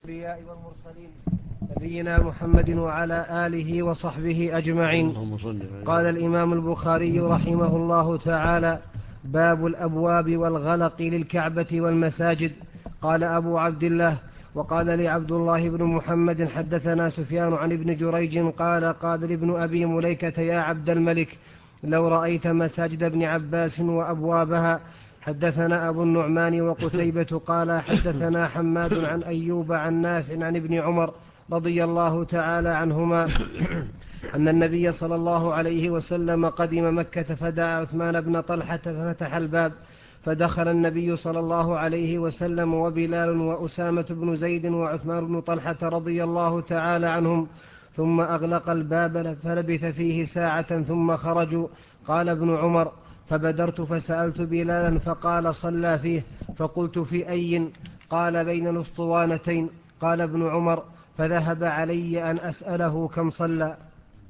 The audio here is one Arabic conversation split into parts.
الأنبياء والمرسلين نبينا محمد وعلى آله وصحبه أجمعين. قال الإمام البخاري رحمه الله تعالى: باب الأبواب والغلق للكعبة والمساجد. قال أبو عبد الله: وقال لي عبد الله بن محمد حدثنا سفيان عن ابن جريج قال ابن أبي مليكة: يا عبد الملك، لو رأيت مساجد ابن عباس وأبوابها. حدثنا أبو النعمان وقتيبة قال حدثنا حماد عن أيوب عن نافع عن ابن عمر رضي الله تعالى عنهما أن النبي صلى الله عليه وسلم قدم مكة فدعا عثمان بن طلحة ففتح الباب، فدخل النبي صلى الله عليه وسلم وبلال وأسامة بن زيد وعثمان بن طلحة رضي الله تعالى عنهم، ثم أغلق الباب فلبث فيه ساعة ثم خرجوا. قال ابن عمر: فبدرت فسألت بلالا فقال: صلى فيه. فقلت: في أي؟ قال: بين الأسطوانتين. قال ابن عمر: فذهب علي أن أسأله كم صلى.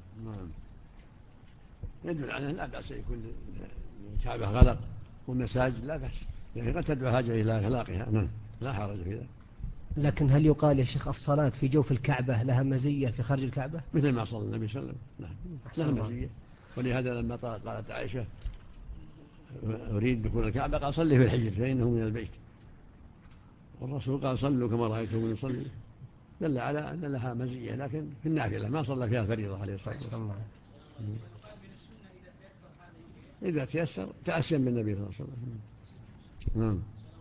يدل على لا بأس يكون الكعبة غلق والمساجد لا بأس، يعني قد تدعو حاجة إلى إغلاقها، لا حرج في ذلك. لكن هل يقال يا شيخ الصلاة في جوف الكعبة لها مزية في خارج الكعبة؟ مثل ما صلى النبي صلى الله عليه وسلم، لها مزية. ولهذا لما قالت عائشة: أريد دخول الكعبة، قال: صلي في الحجر فإنه من البيت. والرسول قال: صلوا كما رأيتم يصلي. دل على أن لها مزية، لكن في النافلة ما صلى فيها الفريضة عليه الصلاة والسلام. إذا تيسر تأسيا بالنبي صلى الله عليه وسلم.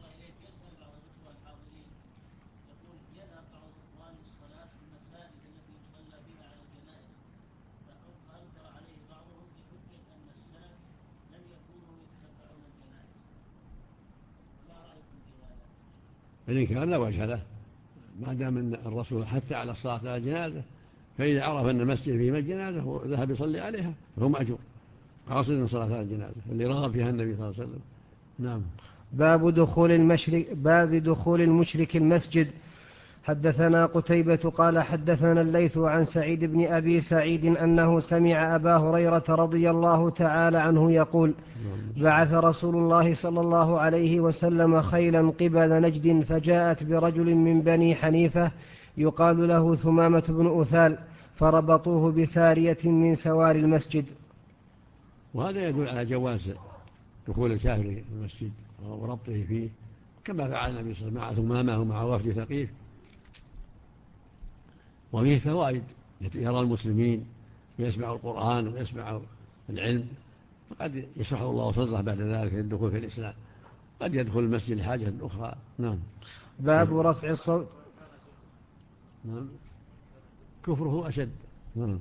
إن كان لا وجه له، ما دام أن الرسول حث على الصلاة على الجنازة، فإذا عرف أن المسجد فيه الجنازة وذهب يصلي عليها فهو مأجور قاصدا صلاة على الجنازة اللي رغب فيها النبي صلى الله عليه وسلم. نعم. باب دخول المشرك المسجد. حدثنا قتيبة قال حدثنا الليث عن سعيد بن أبي سعيد أنه سمع أبا هريرة رضي الله تعالى عنه يقول: بعث رسول الله صلى الله عليه وسلم خيلا قبل نجد، فجاءت برجل من بني حنيفة يقال له ثمامة بن أثال، فربطوه بسارية من سوار المسجد. وهذا يدل على جواز دخول الكافر المسجد وربطه فيه، كما فعل النبي صلى الله عليه وسلم مع ثمامة ومع وفد ثقيف. وفيه فوائد: يرى المسلمين ويسمع القرآن ويسمع العلم، وقد يشرح الله صدره بعد ذلك للدخول في الإسلام، قد يدخل المسجد لحاجة أخرى. نعم. باب رفع الصوت. نعم. كفره أشد. نعم.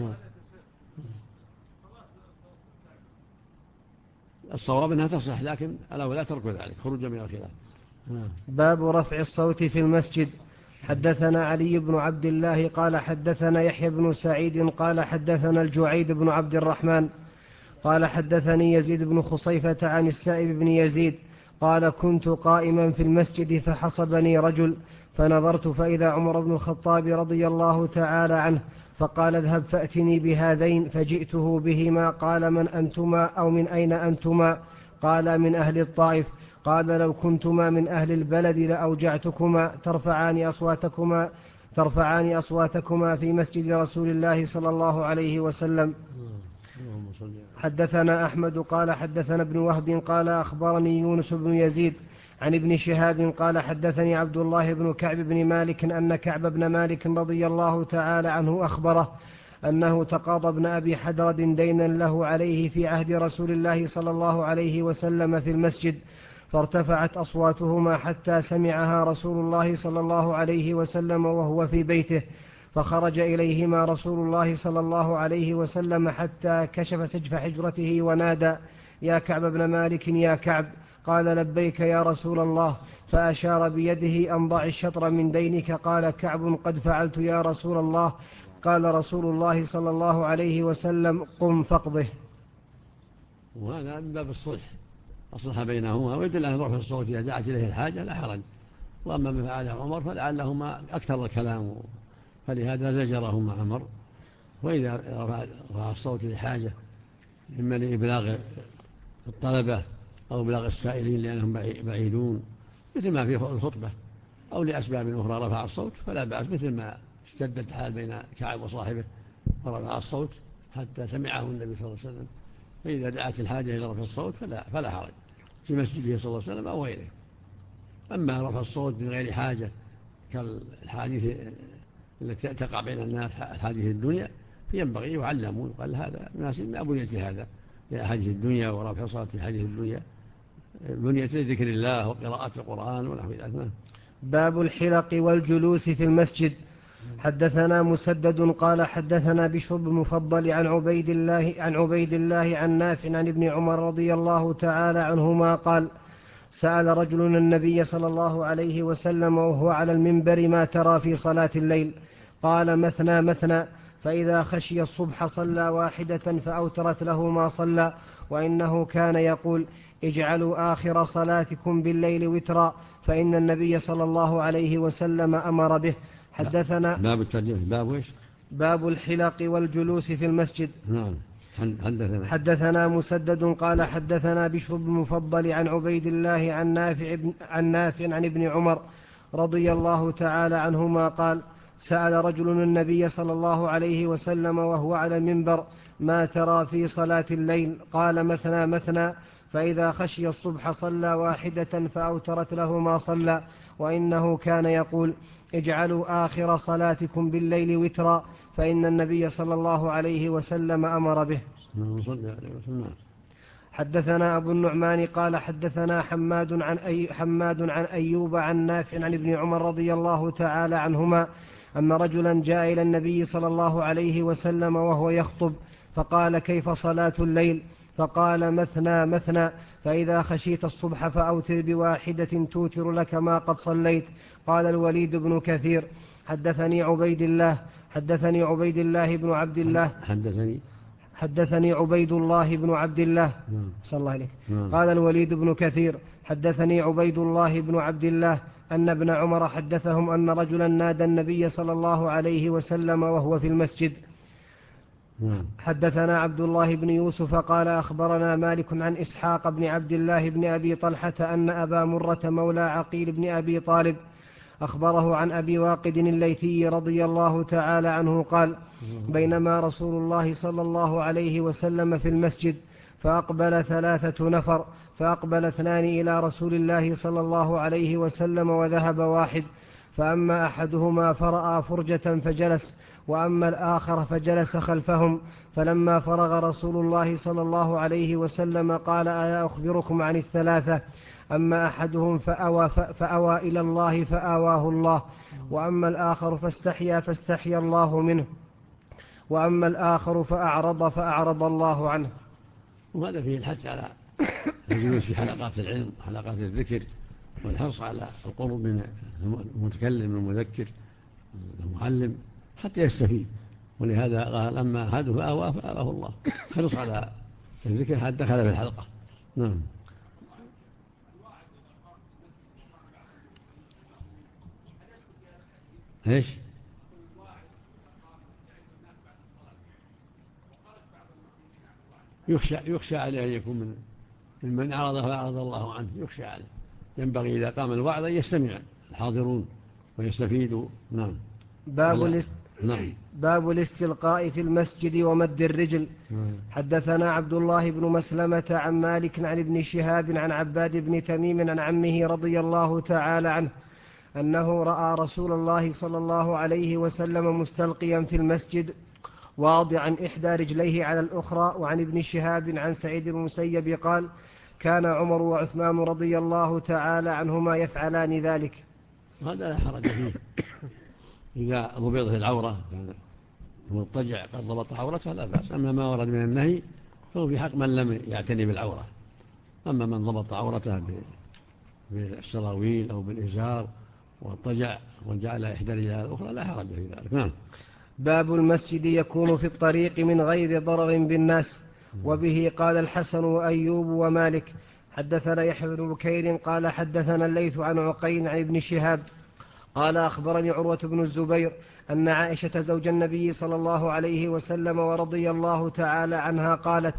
الصواب أنها تصح، لكن الأولى ترك ذلك خروجا من الخلاف. باب رفع الصوت في المسجد. حدثنا علي بن عبد الله قال حدثنا يحيى بن سعيد قال حدثنا الجعيد بن عبد الرحمن قال حدثني يزيد بن خصيفة عن السائب بن يزيد قال: كنت قائما في المسجد فحصبني رجل، فنظرت فإذا عمر بن الخطاب رضي الله تعالى عنه، فقال: اذهب فأتني بهذين، فجئته بهما. قال: من أنتما أو من أين أنتما؟ قال: من أهل الطائف. قال: لو كنتما من أهل البلد لأوجعتكما ترفعان أصواتكما في مسجد رسول الله صلى الله عليه وسلم. حدثنا أحمد قال حدثنا ابن وهب قال أخبرني يونس بن يزيد عن ابن شهاب قال حدثني عبد الله بن كعب بن مالك أن كعب بن مالك رضي الله تعالى عنه أخبره أنه تقاضى ابن أبي حدرد دينا له عليه في عهد رسول الله صلى الله عليه وسلم في المسجد، فارتفعت أصواتهما حتى سمعها رسول الله صلى الله عليه وسلم وهو في بيته، فخرج إليهما رسول الله صلى الله عليه وسلم حتى كشف سجف حجرته ونادى: يا كعب بن مالك يا كعب. قال: لبيك يا رسول الله. فأشار بيده أن ضع الشطر من دينك. قال كعب: قد فعلت يا رسول الله. قال رسول الله صلى الله عليه وسلم: قم فاقضه. وهذا من باب الصلح، أصلح بينهما، ويدل أن رفع الصوت إذا دعت إليه الحاجة لا حرج. وأما ما فعله عمر فلعلهما أكثر الكلام، فلهذا زجرهما عمر. وإذا رفع الصوت لحاجة إما لإبلاغ الطلبة أو إبلاغ السائلين لأنهم بعيدون، مثل ما في الخطبة، أو لأسباب أخرى رفع الصوت فلا بأس، مثل ما اشتدت الحال بين كعب وصاحبه ورفع الصوت حتى سمعه النبي صلى الله عليه وسلم، فإذا دعت الحاجة إلى رفع الصوت فلا حرج في مسجده صلى الله عليه وسلم أو غيره. أما رفع الصوت من غير حاجة كالحديث التي تقع بين الناس حديث الدنيا فينبغي يعلموا، قال هذا مناسب ما بنيت هذا لحديث الدنيا ورفع صوت في حديث الدنيا، بنيت لذكر الله وقراءة القرآن ونحو ذلك. باب الحلق والجلوس في المسجد. حدثنا مسدد قال حدثنا بشر بن المفضل عن عبيد الله عن نافع عن ابن عمر رضي الله تعالى عنهما قال سأل رجل النبي صلى الله عليه وسلم وهو على المنبر ما ترى في صلاة الليل؟ قال مثنى مثنى، فإذا خشي الصبح صلى واحدة فأوترت له ما صلى، وإنه كان يقول اجعلوا آخر صلاتكم بالليل وترا، فإن النبي صلى الله عليه وسلم أمر به. حدثنا باب الترجمة باب إيش؟ باب الحلق والجلوس في المسجد. نعم. حدثنا مسدد قال حدثنا بشر بن المفضل عن عبيد الله عن نافع عن ابن عمر رضي الله تعالى عنهما قال سأل رجل النبي صلى الله عليه وسلم وهو على المنبر ما ترى في صلاة الليل؟ قال مثنى مثنى، فإذا خشي الصبح صلى واحدة فأوترت له ما صلى، وإنه كان يقول اجعلوا آخر صلاتكم بالليل وترا، فإن النبي صلى الله عليه وسلم أمر به. حدثنا أبو النعمان قال حدثنا حماد عن أيوب عن نافع عن ابن عمر رضي الله تعالى عنهما أن رجلا جاء إلى النبي صلى الله عليه وسلم وهو يخطب فقال كيف صلاة الليل؟ فقال مثنى مثنى، فإذا خشيت الصبح فأوتر بواحدة توتر لك ما قد صليت. قال الوليد بن كثير حدثني عبيد الله بن عبد الله حدثني عبيد الله بن عبد الله صلى الله عليه. قال الوليد بن كثير حدثني عبيد الله بن عبد الله أن ابن عمر حدثهم أن رجلا نادى النبي صلى الله عليه وسلم وهو في المسجد. حدثنا عبد الله بن يوسف قال أخبرنا مالك عن إسحاق بن عبد الله بن أبي طلحة أن أبا مرة مولى عقيل بن أبي طالب أخبره عن أبي واقد الليثي رضي الله تعالى عنه قال بينما رسول الله صلى الله عليه وسلم في المسجد فأقبل 3 نفر، فأقبل 2 إلى رسول الله صلى الله عليه وسلم وذهب 1، فأما أحدهما فرأى فرجة فجلس، وأما الآخر فجلس خلفهم. فلما فرغ رسول الله صلى الله عليه وسلم قال ألا أخبركم عن 3؟ أما أحدهم فأوى إلى الله فآواه الله، وأما الآخر فاستحيا الله منه، وأما الآخر فأعرض الله عنه. وهذا فيه الحث على الجلوس في حلقات العلم وحلقات الذكر، والحرص على القرب من المتكلم المذكر المعلم حتى يستفيد. ولهذا قال أما أحد فآواه الله، حرص على الذكر حتى دخل في الحلقة. نعم. ايش؟ يخشى عليه أن يكون من أعرض فأعرض الله عنه، يخشى عليه. ينبغي إذا قام الوعظ أن يستمع الحاضرون ويستفيدوا. نعم. باب الاستلقاء في المسجد ومد الرجل. حدثنا عبد الله بن مسلمة عن مالك عن ابن شهاب عن عباد بن تميم عن عمه رضي الله تعالى عنه أنه رأى رسول الله صلى الله عليه وسلم مستلقيا في المسجد واضعا إحدى رجليه على الأخرى. وعن ابن شهاب عن سعيد بن المسيب قال كان عمر وعثمان رضي الله تعالى عنهما يفعلان ذلك. هذا لا حرج فيه إذا ضبطت العورة كان مضطجع قد ضبط عورته لا بأس. أما ما ورد من النهي فهو في حق من لم يعتني بالعورة. أما من ضبط عورته بالسراويل أو بالإزار واضطجع وجعل إحدى رجلها الأخرى لا حرج في ذلك. نعم. باب المسجد يكون في الطريق من غير ضرر بالناس. وبه قال الحسن وأيوب ومالك. حدثنا يحيى بن بكير قال حدثنا الليث عن عقيل عن ابن شهاب قال أخبرني عروة بن الزبير أن عائشة زوج النبي صلى الله عليه وسلم ورضي الله تعالى عنها قالت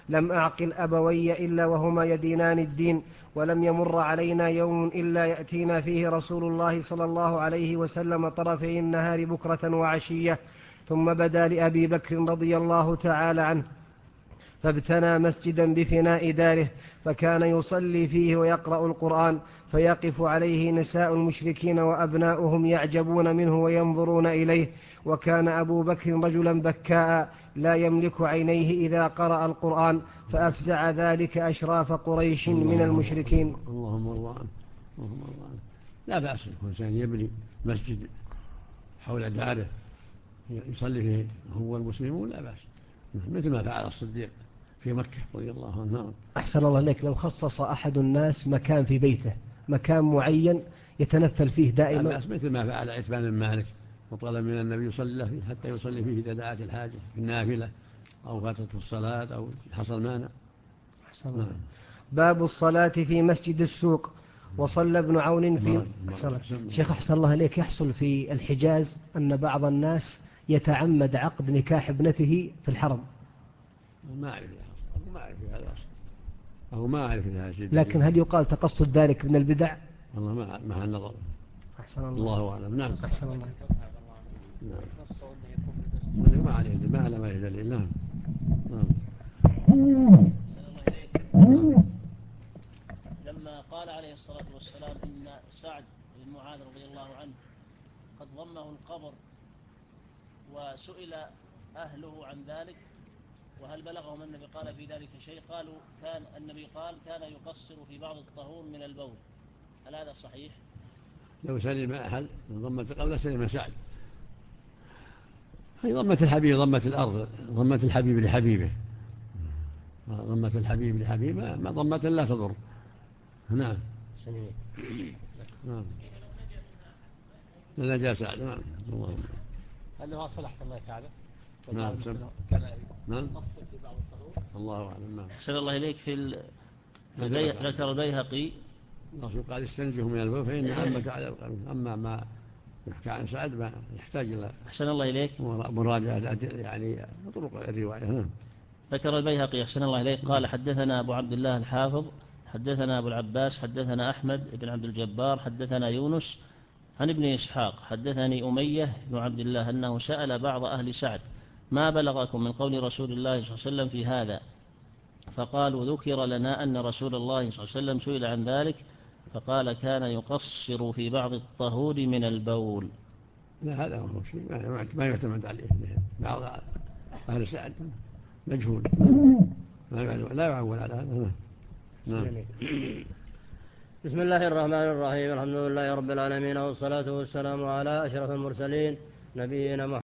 لم أعقل أبوي إلا وهما يدينان الدين، ولم يمر علينا يوم إلا يأتينا فيه رسول الله صلى الله عليه وسلم طرفي النهار بكرة وعشية. ثم بدا لأبي بكر رضي الله تعالى عنه فابتنى مسجدا بفناء داره، فكان يصلي فيه ويقرأ القرآن، فيقف عليه نساء المشركين وأبناؤهم يعجبون منه وينظرون إليه. وكان أبو بكر رجلا بكاء لا يملك عينيه إذا قرأ القرآن، فأفزع ذلك أشراف قريش من المشركين. اللهم الله لا بأس يكون إنسان يبني مسجد حول داره يصلي فيه هو المسلمون، لا بأس، مثل ما فعل الصديق في مكة رضي الله عنه. أحسن الله إليك، لو خصص أحد الناس مكان في بيته، مكان معين يتنفل فيه دائما، لا بأس، مثل ما فعل عتبان بن مالك وطلب من النبي يصلي فيه حتى يصلي فيه إذا دعت الحاجة في النافلة أو فاتته الصلاة أو حصل مانع. أحسن الله. باب الصلاة في مسجد السوق. وصلى ابن عون في شيخ أحسن الله إليك، يحصل في الحجاز أن بعض الناس يتعمد عقد نكاح ابنته في الحرم. ما أعرف هذا أصلا، أو ما أعرف هذا شيء، لكن هل يقال تقصد ذلك من البدع؟ والله مع النظر. أحسن الله أعلم. نعم. أحسن الله. نعم. ما عليه ما على ما يدلل. نعم. لما قال عليه الصلاة والسلام إن سعد بن معاذ رضي الله عنه قد ضمه القبر، وسئل أهله عن ذلك وهل بلغهم النبي قال في ذلك شيء، قالوا كان النبي قال كان يقصر في بعض الطهور من البول. هل هذا صحيح؟ لو سلم أحد ضمة قبل سلم سعد. هي ضمة الحبيب ضمة الأرض، ضمة الحبيب لحبيبه، ضمة الحبيب لحبيبه ما ضمة لا تضر. نعم. نعم. نجا سعد. نعم. اللهم. هل له أصل أحسن الله يفعله؟ نعم. كان يقصر في بعض الطهور. الله أعلم. نعم. أحسن الله إليك ذكر البيهقي الرسول قال استنزه من البول فإن عامة على القلب. أما ما يحكى عن سعد ما يحتاج إلى أحسن الله إليك مراجعة يعني طرق الرواية. نعم. ذكر البيهقي أحسن الله إليك قال حدثنا أبو عبد الله الحافظ حدثنا أبو العباس حدثنا أحمد بن عبد الجبار حدثنا يونس عن ابن إسحاق حدثني أمية بن عبد الله أنه سأل بعض أهل سعد ما بلغكم من قول رسول الله صلى الله عليه وسلم في هذا، فقالوا ذكر لنا أن رسول الله صلى الله عليه وسلم سئل عن ذلك فقال كان يقصر في بعض الطهور من البول. لا هذا هو شيء ما يعتمد عليه. بعض أهل سعد مجهول لا يعول على هذا. نعم. بسم الله الرحمن الرحيم. الحمد لله رب العالمين، والصلاة والسلام على أشرف المرسلين نبينا محمد